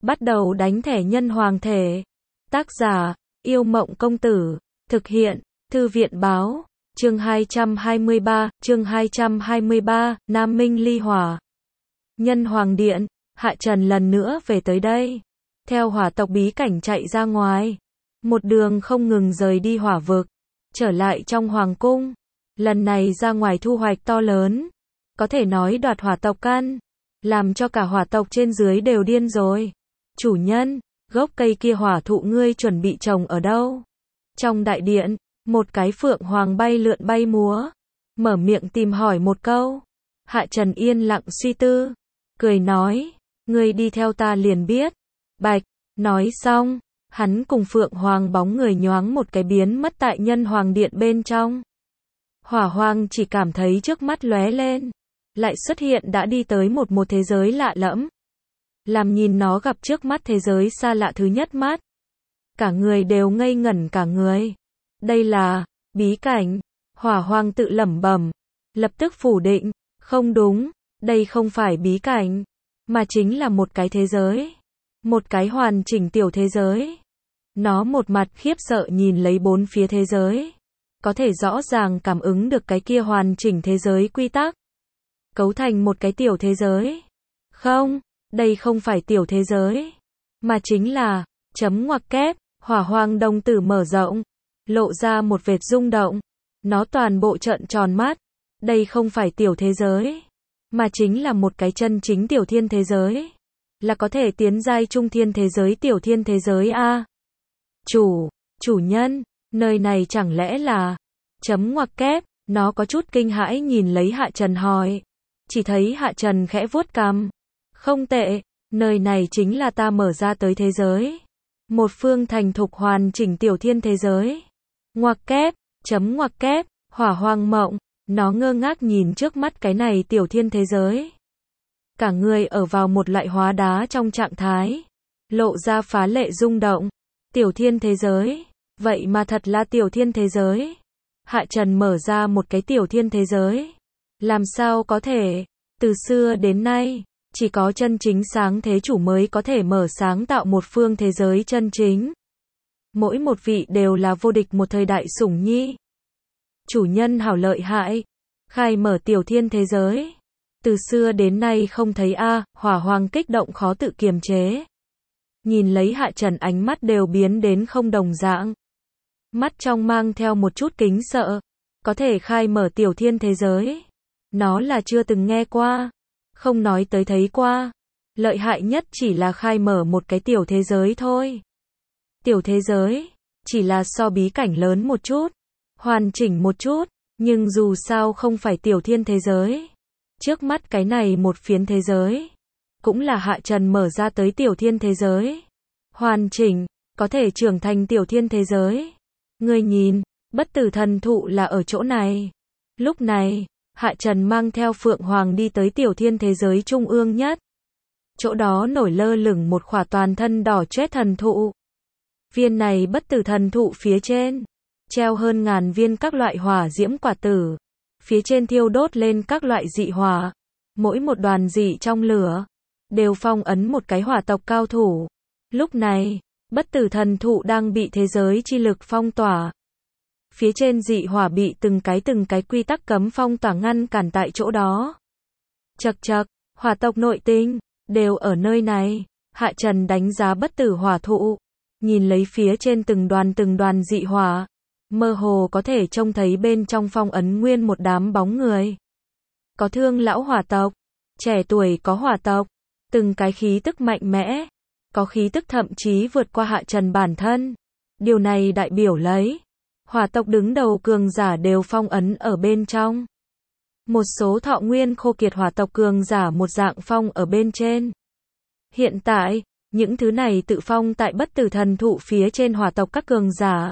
Bắt đầu đánh thẻ nhân hoàng thể. Tác giả, Yêu Mộng Công Tử. Thực hiện, Thư viện Báo. Chương 223, Nam Minh ly hỏa. Nhân hoàng điện, Hạ Trần lần nữa về tới đây. Theo hỏa tộc bí cảnh chạy ra ngoài. Một đường không ngừng rời đi hỏa vực. Trở lại trong hoàng cung. Lần này ra ngoài thu hoạch to lớn. Có thể nói đoạt hỏa tộc căn. Làm cho cả hỏa tộc trên dưới đều điên rồi. Chủ nhân, gốc cây kia hỏa thụ ngươi chuẩn bị trồng ở đâu? Trong đại điện, một cái phượng hoàng bay lượn bay múa. Mở miệng tìm hỏi một câu. Hạ Trần yên lặng suy tư. Cười nói, ngươi đi theo ta liền biết. Bạch, nói xong, hắn cùng phượng hoàng bóng người nhoáng một cái biến mất tại nhân hoàng điện bên trong. Hỏa hoàng chỉ cảm thấy trước mắt lóe lên. Lại xuất hiện đã đi tới một thế giới lạ lẫm. Làm nhìn nó gặp trước mắt thế giới xa lạ thứ nhất mắt. Cả người đều ngây ngẩn cả người. Đây là bí cảnh. Hỏa hoàng tự lẩm bẩm, lập tức phủ định, không đúng, đây không phải bí cảnh, mà chính là một cái thế giới. Một cái hoàn chỉnh tiểu thế giới. Nó một mặt khiếp sợ nhìn lấy bốn phía thế giới. Có thể rõ ràng cảm ứng được cái kia hoàn chỉnh thế giới quy tắc. Cấu thành một cái tiểu thế giới. Không, đây không phải tiểu thế giới, mà chính là chấm ngoặc kép. Hỏa hoàng đồng tử mở rộng, lộ ra một vệt rung động. Nó toàn bộ trợn tròn mắt. Đây không phải tiểu thế giới, mà chính là một cái chân chính tiểu thiên thế giới. Là có thể tiến giai trung thiên thế giới tiểu thiên thế giới a. Chủ nhân, nơi này chẳng lẽ là chấm ngoặc kép. Nó có chút kinh hãi nhìn lấy Hạ Trần hỏi. Chỉ thấy Hạ Trần khẽ vuốt cằm. Không tệ, nơi này chính là ta mở ra tới thế giới. Một phương thành thục hoàn chỉnh tiểu thiên thế giới. Ngoặc kép, chấm ngoặc kép, hỏa hoàng mộng. Nó ngơ ngác nhìn trước mắt cái này tiểu thiên thế giới. Cả người ở vào một loại hóa đá trong trạng thái. Lộ ra phá lệ rung động. Tiểu thiên thế giới. Vậy mà thật là tiểu thiên thế giới. Hạ Trần mở ra một cái tiểu thiên thế giới. Làm sao có thể? Từ xưa đến nay, chỉ có chân chính sáng thế chủ mới có thể mở sáng tạo một phương thế giới chân chính. Mỗi một vị đều là vô địch một thời đại sủng nhi. Chủ nhân hảo lợi hại. Khai mở tiểu thiên thế giới. Từ xưa đến nay không thấy a. Hỏa hoàng kích động khó tự kiềm chế. Nhìn lấy Hạ Trần ánh mắt đều biến đến không đồng dạng. Mắt trong mang theo một chút kính sợ. Có thể khai mở tiểu thiên thế giới. Nó là chưa từng nghe qua. Không nói tới thấy qua. Lợi hại nhất chỉ là khai mở một cái tiểu thế giới thôi. Tiểu thế giới, chỉ là so bí cảnh lớn một chút. Hoàn chỉnh một chút. Nhưng dù sao không phải tiểu thiên thế giới. Trước mắt cái này một phiến thế giới. Cũng là Hạ Trần mở ra tới tiểu thiên thế giới. Hoàn chỉnh, có thể trưởng thành tiểu thiên thế giới. Ngươi nhìn, bất tử thần thụ là ở chỗ này. Lúc này, Hạ Trần mang theo Phượng Hoàng đi tới tiểu thiên thế giới trung ương nhất. Chỗ đó nổi lơ lửng một khỏa toàn thân đỏ chét thần thụ. Viên này bất tử thần thụ phía trên, treo hơn ngàn viên các loại hỏa diễm quả tử. Phía trên thiêu đốt lên các loại dị hỏa. Mỗi một đoàn dị trong lửa, đều phong ấn một cái hỏa tộc cao thủ. Lúc này, bất tử thần thụ đang bị thế giới chi lực phong tỏa. Phía trên dị hỏa bị từng cái quy tắc cấm phong tỏa ngăn cản tại chỗ đó. Chậc chậc, hỏa tộc nội tinh, đều ở nơi này. Hạ Trần đánh giá bất tử hỏa thụ. Nhìn lấy phía trên từng đoàn dị hỏa. Mơ hồ có thể trông thấy bên trong phong ấn nguyên một đám bóng người. Có thương lão hỏa tộc, trẻ tuổi có hỏa tộc. Từng cái khí tức mạnh mẽ. Có khí tức thậm chí vượt qua Hạ Trần bản thân. Điều này đại biểu lấy hỏa tộc đứng đầu cường giả đều phong ấn ở bên trong. Một số thọ nguyên khô kiệt hỏa tộc cường giả một dạng phong ở bên trên. Hiện tại, những thứ này tự phong tại bất tử thần thụ phía trên hỏa tộc các cường giả.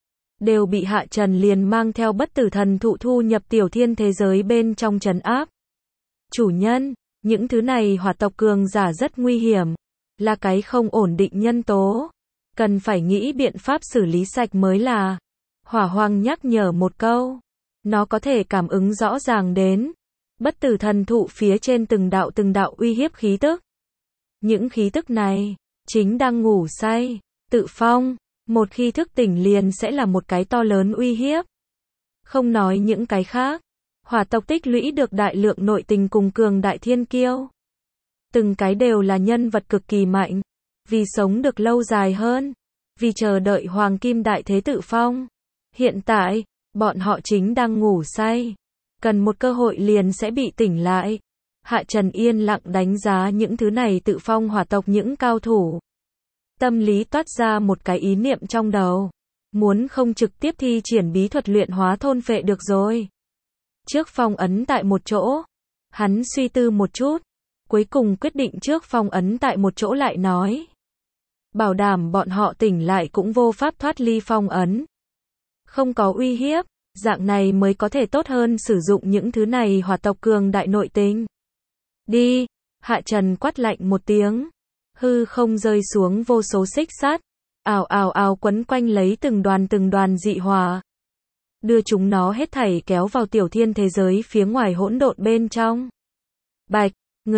Đều bị Hạ Trần liền mang theo bất tử thần thụ thu nhập tiểu thiên thế giới bên trong trấn áp. Chủ nhân, những thứ này hỏa tộc cường giả rất nguy hiểm. Là cái không ổn định nhân tố. Cần phải nghĩ biện pháp xử lý sạch mới là. Hỏa hoàng nhắc nhở một câu. Nó có thể cảm ứng rõ ràng đến. Bất tử thần thụ phía trên từng đạo uy hiếp khí tức. Những khí tức này, chính đang ngủ say. Tự phong, một khi thức tỉnh liền sẽ là một cái to lớn uy hiếp. Không nói những cái khác, hỏa tộc tích lũy được đại lượng nội tình cùng cường đại thiên kiêu. Từng cái đều là nhân vật cực kỳ mạnh, vì sống được lâu dài hơn, vì chờ đợi hoàng kim đại thế tự phong. Hiện tại, bọn họ chính đang ngủ say, cần một cơ hội liền sẽ bị tỉnh lại. Hạ Trần yên lặng đánh giá những thứ này tự phong hỏa tộc những cao thủ. Tâm lý toát ra một cái ý niệm trong đầu, muốn không trực tiếp thi triển bí thuật luyện hóa thôn phệ được rồi. Trước phong ấn tại một chỗ, hắn suy tư một chút, cuối cùng quyết định trước phong ấn tại một chỗ lại nói. Bảo đảm bọn họ tỉnh lại cũng vô pháp thoát ly phong ấn. Không có uy hiếp, dạng này mới có thể tốt hơn sử dụng những thứ này hỏa tộc cường đại nội tình. Đi, Hạ Trần quát lạnh một tiếng, hư không rơi xuống vô số xích sắt, ào ào ào quấn quanh lấy từng đoàn dị hỏa. Đưa chúng nó hết thảy kéo vào tiểu thiên thế giới phía ngoài hỗn độn bên trong. Bạch,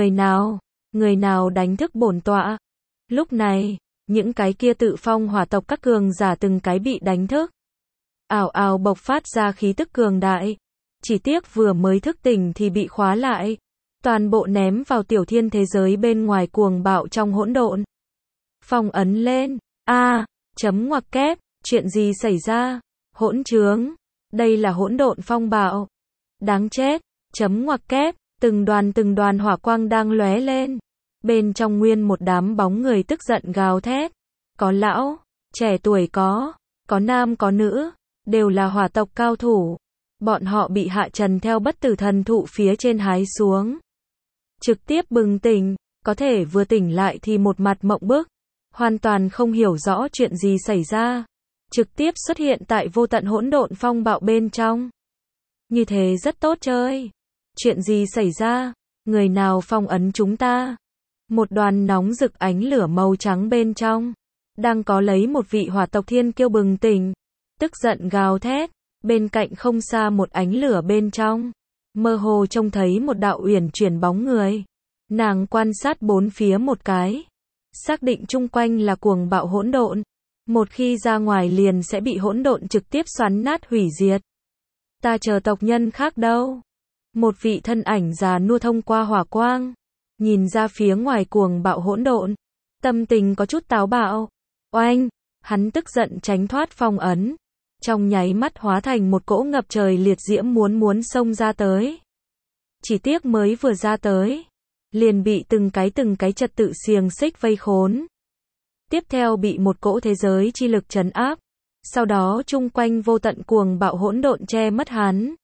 người nào đánh thức bổn tọa. Lúc này, những cái kia tự phong hỏa tộc các cường giả từng cái bị đánh thức. Ào ào bộc phát ra khí tức cường đại. Chỉ tiếc vừa mới thức tỉnh thì bị khóa lại. Toàn bộ ném vào tiểu thiên thế giới bên ngoài cuồng bạo trong hỗn độn. Phong ấn lên. Chấm ngoặc kép, chuyện gì xảy ra? Hỗn trướng. Đây là hỗn độn phong bạo. Đáng chết. Chấm ngoặc kép, từng đoàn hỏa quang đang lóe lên. Bên trong nguyên một đám bóng người tức giận gào thét. Có lão, trẻ tuổi có nam có nữ, đều là hỏa tộc cao thủ. Bọn họ bị Hạ Trần theo bất tử thần thụ phía trên hái xuống. Trực tiếp bừng tỉnh, có thể vừa tỉnh lại thì một mặt mộng bức, hoàn toàn không hiểu rõ chuyện gì xảy ra. Trực tiếp xuất hiện tại vô tận hỗn độn phong bạo bên trong. Như thế rất tốt chơi. Chuyện gì xảy ra? Người nào phong ấn chúng ta? Một đoàn nóng rực ánh lửa màu trắng bên trong. Đang có lấy một vị hỏa tộc thiên kiêu bừng tỉnh. Tức giận gào thét. Bên cạnh không xa một ánh lửa bên trong. Mơ hồ trông thấy một đạo uyển chuyển bóng người. Nàng quan sát bốn phía một cái. Xác định chung quanh là cuồng bạo hỗn độn. Một khi ra ngoài liền sẽ bị hỗn độn trực tiếp xoắn nát hủy diệt. Ta chờ tộc nhân khác đâu? Một vị thân ảnh già nua thông qua hỏa quang. Nhìn ra phía ngoài cuồng bạo hỗn độn. Tâm tình có chút táo bạo. Oanh! Hắn tức giận tránh thoát phong ấn. Trong nháy mắt hóa thành một cỗ ngập trời liệt diễm muốn xông ra tới. Chỉ tiếc mới vừa ra tới, liền bị từng cái trật tự xiềng xích vây khốn. Tiếp theo bị một cỗ thế giới chi lực trấn áp. Sau đó chung quanh vô tận cuồng bạo hỗn độn che mất hắn.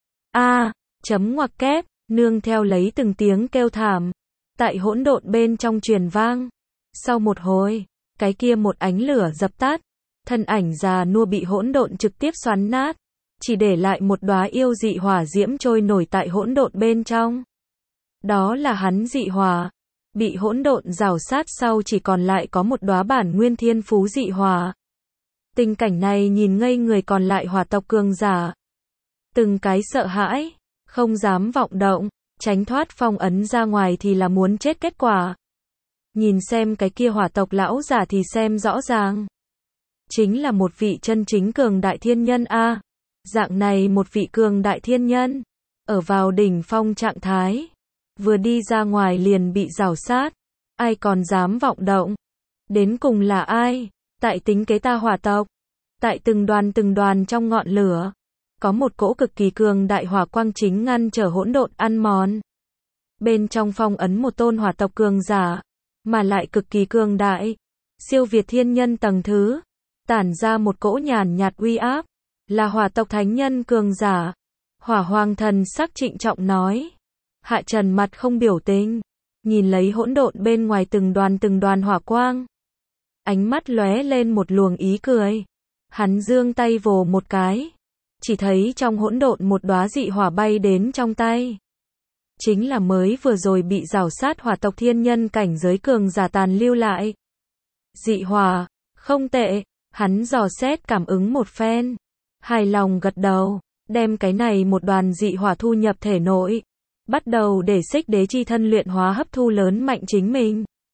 Chấm ngoặc kép, nương theo lấy từng tiếng kêu thảm. Tại hỗn độn bên trong truyền vang. Sau một hồi, cái kia một ánh lửa dập tắt. Thân ảnh già nua bị hỗn độn trực tiếp xoắn nát. Chỉ để lại một đóa yêu dị hỏa diễm trôi nổi tại hỗn độn bên trong. Đó là hắn dị hỏa. Bị hỗn độn rào sát sau chỉ còn lại có một đóa bản nguyên thiên phú dị hỏa. Tình cảnh này nhìn ngây người còn lại hỏa tộc cường giả. Từng cái sợ hãi, không dám vọng động, tránh thoát phong ấn ra ngoài thì là muốn chết kết quả. Nhìn xem cái kia hỏa tộc lão giả thì xem rõ ràng. Chính là một vị chân chính cường đại thiên nhân a. Dạng này một vị cường đại thiên nhân, ở vào đỉnh phong trạng thái, vừa đi ra ngoài liền bị rào sát, ai còn dám vọng động? Đến cùng là ai? Tại tính kế ta hỏa tộc, tại từng đoàn trong ngọn lửa, có một cỗ cực kỳ cường đại hỏa quang chính ngăn trở hỗn độn ăn mòn. Bên trong phong ấn một tôn hỏa tộc cường giả, mà lại cực kỳ cường đại, siêu việt thiên nhân tầng thứ, tản ra một cỗ nhàn nhạt uy áp, là hỏa tộc thánh nhân cường giả. Hỏa hoàng thần sắc trịnh trọng nói. Hạ Trần mặt không biểu tình, nhìn lấy hỗn độn bên ngoài từng đoàn hỏa quang. Ánh mắt lóe lên một luồng ý cười. Hắn giương tay vồ một cái, chỉ thấy trong hỗn độn một đóa dị hỏa bay đến trong tay. Chính là mới vừa rồi bị rào sát hỏa tộc thiên nhân cảnh giới cường giả tàn lưu lại. Dị hỏa, không tệ, hắn dò xét cảm ứng một phen. Hài lòng gật đầu, đem cái này một đoàn dị hỏa thu nhập thể nội. Bắt đầu để xích đế chi thân luyện hóa hấp thu lớn mạnh chính mình.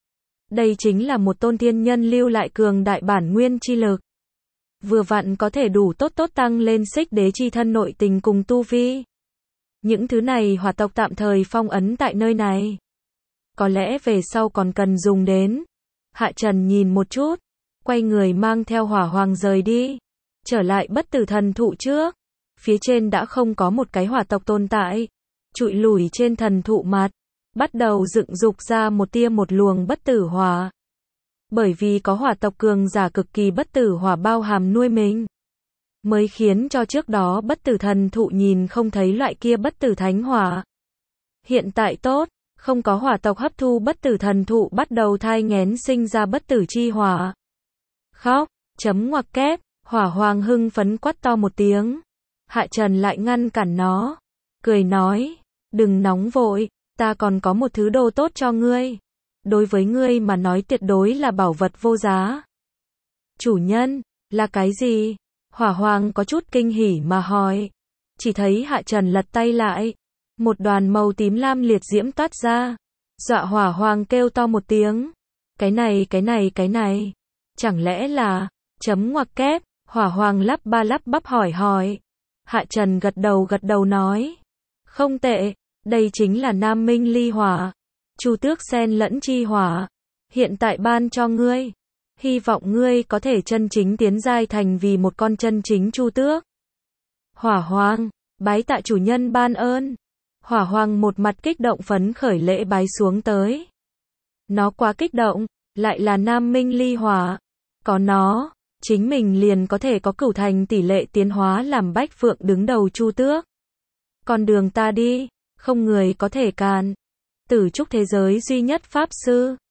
Đây chính là một tôn thiên nhân lưu lại cường đại bản nguyên chi lực. Vừa vặn có thể đủ tốt tăng lên xích đế chi thân nội tình cùng tu vi. Những thứ này hỏa tộc tạm thời phong ấn tại nơi này. Có lẽ về sau còn cần dùng đến. Hạ Trần nhìn một chút, quay người mang theo hỏa hoàng rời đi. Trở lại bất tử thần thụ trước. Phía trên đã không có một cái hỏa tộc tồn tại. Trụi lủi trên thần thụ mặt. Bắt đầu dựng dục ra một luồng bất tử hỏa. Bởi vì có hỏa tộc cường giả cực kỳ bất tử hỏa bao hàm nuôi mình. Mới khiến cho trước đó bất tử thần thụ nhìn không thấy loại kia bất tử thánh hỏa. Hiện tại tốt, không có hỏa tộc hấp thu bất tử thần thụ bắt đầu thai nghén sinh ra bất tử chi hỏa. Khóc, chấm ngoặc kép, hỏa hoàng hưng phấn quát to một tiếng. Hạ Trần lại ngăn cản nó. Cười nói, đừng nóng vội, ta còn có một thứ đồ tốt cho ngươi. Đối với ngươi mà nói tuyệt đối là bảo vật vô giá. Chủ nhân, là cái gì? Hỏa hoàng có chút kinh hỉ mà hỏi. Chỉ thấy Hạ Trần lật tay lại. Một đoàn màu tím lam liệt diễm toát ra. Dọa hỏa hoàng kêu to một tiếng. Cái này. Chẳng lẽ là, chấm ngoặc kép, hỏa hoàng lắp bắp hỏi. Hạ Trần gật đầu nói. Không tệ, đây chính là Nam Minh ly hỏa. Chu tước xen lẫn chi hỏa. Hiện tại ban cho ngươi. Hy vọng ngươi có thể chân chính tiến giai thành vì một con chân chính chu tước. Hỏa hoàng, bái tạ chủ nhân ban ơn. Hỏa hoàng một mặt kích động phấn khởi lễ bái xuống tới. Nó quá kích động, lại là Nam Minh ly hỏa. Có nó, chính mình liền có thể có cửu thành tỷ lệ tiến hóa làm bách phượng đứng đầu chu tước. Con đường ta đi, không người có thể cản. Tử trúc thế giới duy nhất pháp sư.